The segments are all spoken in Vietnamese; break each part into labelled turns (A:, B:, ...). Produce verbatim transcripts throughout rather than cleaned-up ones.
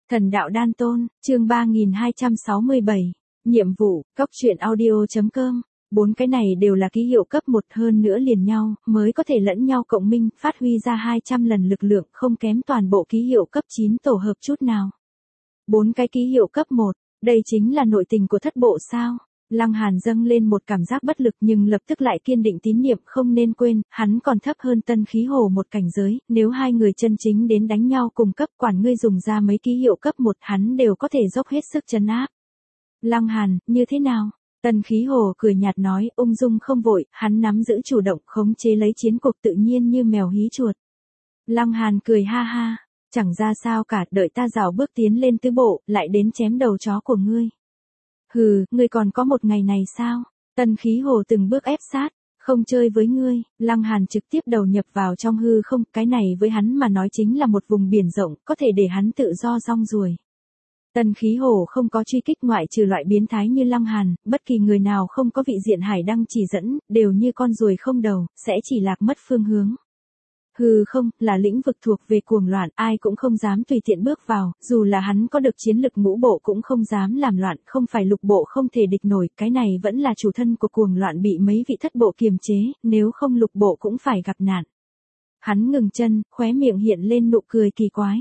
A: Thần đạo đan tôn, chương ba nghìn hai trăm sáu mươi bảy. Nhiệm vụ, cốc truyện audio.com. Bốn cái này đều là ký hiệu cấp một hơn nữa liền nhau, mới có thể lẫn nhau cộng minh, phát huy ra hai trăm lần lực lượng không kém toàn bộ ký hiệu cấp chín tổ hợp chút nào. Bốn cái ký hiệu cấp một, đây chính là nội tình của thất bộ sao? Lăng Hàn dâng lên một cảm giác bất lực nhưng lập tức lại kiên định tín niệm, không nên quên, hắn còn thấp hơn Tân Khí Hồ một cảnh giới, nếu hai người chân chính đến đánh nhau cùng cấp, quản ngươi dùng ra mấy ký hiệu cấp một, hắn đều có thể dốc hết sức trấn áp. Lăng Hàn, như thế nào? Tân Khí Hồ cười nhạt nói, ung dung không vội, hắn nắm giữ chủ động khống chế lấy chiến cuộc tự nhiên như mèo hí chuột. Lăng Hàn cười ha ha, chẳng ra sao cả, đợi ta rảo bước tiến lên tứ bộ, lại đến chém đầu chó của ngươi. Hừ, ngươi còn có một ngày này sao? Tân Khí Hồ từng bước ép sát, không chơi với ngươi. Lăng Hàn trực tiếp đầu nhập vào trong hư không, cái này với hắn mà nói chính là một vùng biển rộng, có thể để hắn tự do rong ruổi. Tân Khí Hồ không có truy kích ngoại trừ loại biến thái như Lăng Hàn, bất kỳ người nào không có vị diện hải đăng chỉ dẫn, đều như con ruồi không đầu, sẽ chỉ lạc mất phương hướng. Hư không, là lĩnh vực thuộc về cuồng loạn, ai cũng không dám tùy tiện bước vào, dù là hắn có được chiến lực ngũ bộ cũng không dám làm loạn, không phải lục bộ không thể địch nổi, cái này vẫn là chủ thân của cuồng loạn bị mấy vị thất bộ kiềm chế, nếu không lục bộ cũng phải gặp nạn. Hắn ngừng chân, khóe miệng hiện lên nụ cười kỳ quái.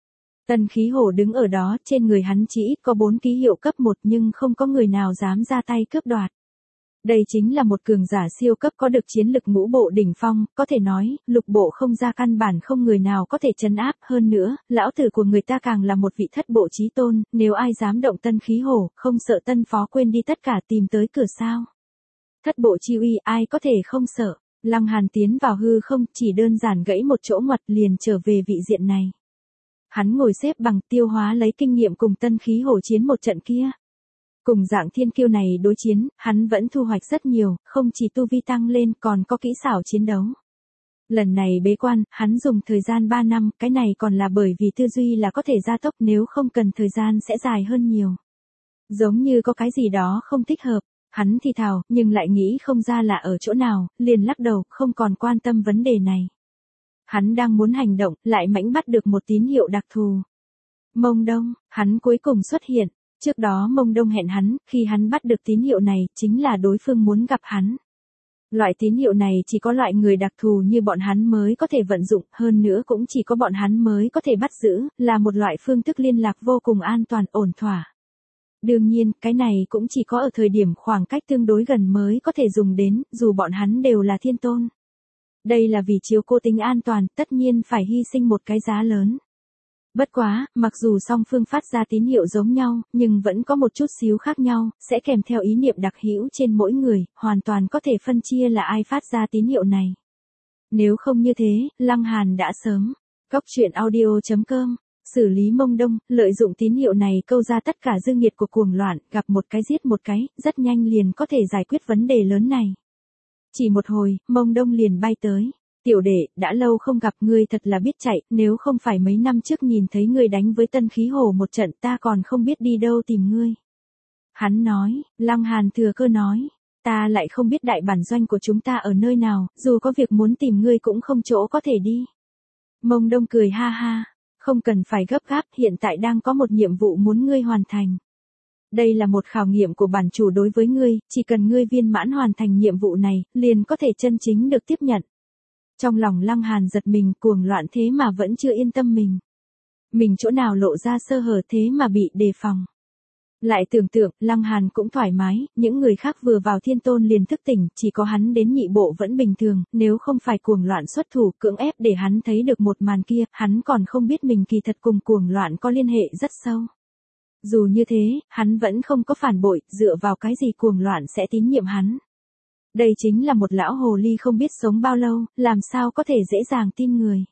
A: Tân Khí Hồ đứng ở đó, trên người hắn chỉ ít có bốn ký hiệu cấp một nhưng không có người nào dám ra tay cướp đoạt. Đây chính là một cường giả siêu cấp có được chiến lực ngũ bộ đỉnh phong, có thể nói, lục bộ không ra căn bản không người nào có thể trấn áp, hơn nữa, lão tử của người ta càng là một vị thất bộ chí tôn, nếu ai dám động Tân Khí Hồ, không sợ tân phó quên đi tất cả tìm tới cửa sao. Thất bộ chi uy ai có thể không sợ, Lăng Hàn tiến vào hư không, chỉ đơn giản gãy một chỗ ngoặt liền trở về vị diện này. Hắn ngồi xếp bằng tiêu hóa lấy kinh nghiệm cùng Tân Khí Hồ chiến một trận kia. Cùng dạng thiên kiêu này đối chiến, hắn vẫn thu hoạch rất nhiều, không chỉ tu vi tăng lên còn có kỹ xảo chiến đấu. Lần này bế quan, hắn dùng thời gian ba năm, cái này còn là bởi vì tư duy là có thể gia tốc, nếu không cần thời gian sẽ dài hơn nhiều. Giống như có cái gì đó không thích hợp, hắn thì thào, nhưng lại nghĩ không ra là ở chỗ nào, liền lắc đầu, không còn quan tâm vấn đề này. Hắn đang muốn hành động, lại mãnh bắt được một tín hiệu đặc thù. Mông Đông, hắn cuối cùng xuất hiện. Trước đó Mông Đông hẹn hắn, khi hắn bắt được tín hiệu này, chính là đối phương muốn gặp hắn. Loại tín hiệu này chỉ có loại người đặc thù như bọn hắn mới có thể vận dụng, hơn nữa cũng chỉ có bọn hắn mới có thể bắt giữ, là một loại phương thức liên lạc vô cùng an toàn, ổn thỏa. Đương nhiên, cái này cũng chỉ có ở thời điểm khoảng cách tương đối gần mới có thể dùng đến, dù bọn hắn đều là thiên tôn. Đây là vì chiếu cố tính an toàn, tất nhiên phải hy sinh một cái giá lớn. Bất quá, mặc dù song phương phát ra tín hiệu giống nhau, nhưng vẫn có một chút xíu khác nhau, sẽ kèm theo ý niệm đặc hữu trên mỗi người, hoàn toàn có thể phân chia là ai phát ra tín hiệu này. Nếu không như thế, Lăng Hàn đã sớm. Cốc truyện audio.com. Xử lý Mông Đông, lợi dụng tín hiệu này câu ra tất cả dư nghiệt của cuồng loạn, gặp một cái giết một cái, rất nhanh liền có thể giải quyết vấn đề lớn này. Chỉ một hồi, Mông Đông liền bay tới. Tiểu đệ, đã lâu không gặp ngươi, thật là biết chạy, nếu không phải mấy năm trước nhìn thấy ngươi đánh với Tân Khí Hồ một trận, ta còn không biết đi đâu tìm ngươi. Hắn nói, Lăng Hàn thừa cơ nói, ta lại không biết đại bản doanh của chúng ta ở nơi nào, dù có việc muốn tìm ngươi cũng không chỗ có thể đi. Mông Đông cười ha ha, không cần phải gấp gáp, hiện tại đang có một nhiệm vụ muốn ngươi hoàn thành. Đây là một khảo nghiệm của bản chủ đối với ngươi, chỉ cần ngươi viên mãn hoàn thành nhiệm vụ này, liền có thể chân chính được tiếp nhận. Trong lòng Lăng Hàn giật mình, cuồng loạn thế mà vẫn chưa yên tâm mình. Mình chỗ nào lộ ra sơ hở thế mà bị đề phòng. Lại tưởng tượng, Lăng Hàn cũng thoải mái, những người khác vừa vào thiên tôn liền thức tỉnh, chỉ có hắn đến nhị bộ vẫn bình thường, nếu không phải cuồng loạn xuất thủ cưỡng ép để hắn thấy được một màn kia, hắn còn không biết mình kỳ thật cùng cuồng loạn có liên hệ rất sâu. Dù như thế, hắn vẫn không có phản bội, dựa vào cái gì cuồng loạn sẽ tín nhiệm hắn. Đây chính là một lão hồ ly không biết sống bao lâu, làm sao có thể dễ dàng tin người.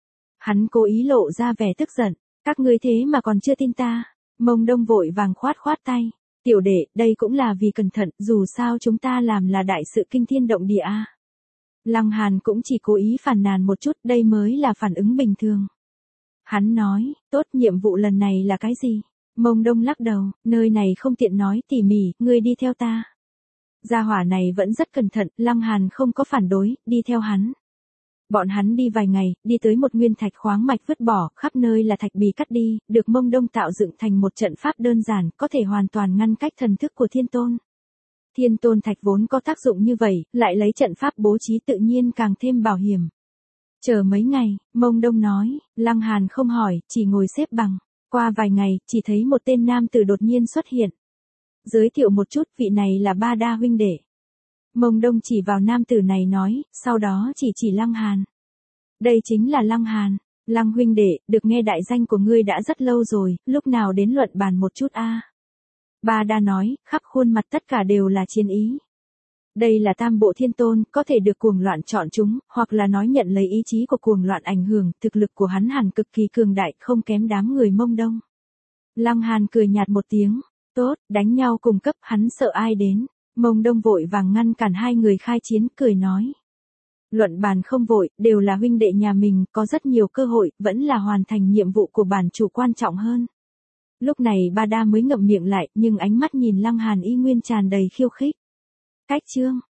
A: Hắn cố ý lộ ra vẻ tức giận, các ngươi thế mà còn chưa tin ta. Mông Đông vội vàng khoát khoát tay, tiểu đệ, đây cũng là vì cẩn thận, dù sao chúng ta làm là đại sự kinh thiên động địa a. Lăng Hàn cũng chỉ cố ý phàn nàn một chút, đây mới là phản ứng bình thường. Hắn nói, tốt, nhiệm vụ lần này là cái gì? Mông Đông lắc đầu, nơi này không tiện nói tỉ mỉ, ngươi đi theo ta. Gia hỏa này vẫn rất cẩn thận, Lăng Hàn không có phản đối, đi theo hắn. Bọn hắn đi vài ngày, đi tới một nguyên thạch khoáng mạch vứt bỏ, khắp nơi là thạch bì cắt đi, được Mông Đông tạo dựng thành một trận pháp đơn giản, có thể hoàn toàn ngăn cách thần thức của thiên tôn. Thiên tôn thạch vốn có tác dụng như vậy, lại lấy trận pháp bố trí tự nhiên càng thêm bảo hiểm. Chờ mấy ngày, Mông Đông nói, Lăng Hàn không hỏi, chỉ ngồi xếp bằng. Qua vài ngày, chỉ thấy một tên nam tử đột nhiên xuất hiện. Giới thiệu một chút, vị này là Ba Đa huynh đệ. Mông Đông chỉ vào nam tử này nói, sau đó chỉ chỉ Lăng Hàn. Đây chính là Lăng Hàn. Lăng huynh đệ, được nghe đại danh của ngươi đã rất lâu rồi, lúc nào đến luận bàn một chút a? Ba Đa nói, khắp khuôn mặt tất cả đều là chiến ý. Đây là tam bộ thiên tôn, có thể được cuồng loạn chọn chúng, hoặc là nói nhận lấy ý chí của cuồng loạn ảnh hưởng, thực lực của hắn hẳn cực kỳ cường đại, không kém đám người Mông Đông. Lăng Hàn cười nhạt một tiếng, tốt, đánh nhau cùng cấp, hắn sợ ai đến. Mông Đông vội vàng ngăn cản hai người khai chiến, cười nói. Luận bàn không vội, đều là huynh đệ nhà mình, có rất nhiều cơ hội, vẫn là hoàn thành nhiệm vụ của bản chủ quan trọng hơn. Lúc này Ba Đa mới ngậm miệng lại, nhưng ánh mắt nhìn Lăng Hàn y nguyên tràn đầy khiêu khích. Cách chương,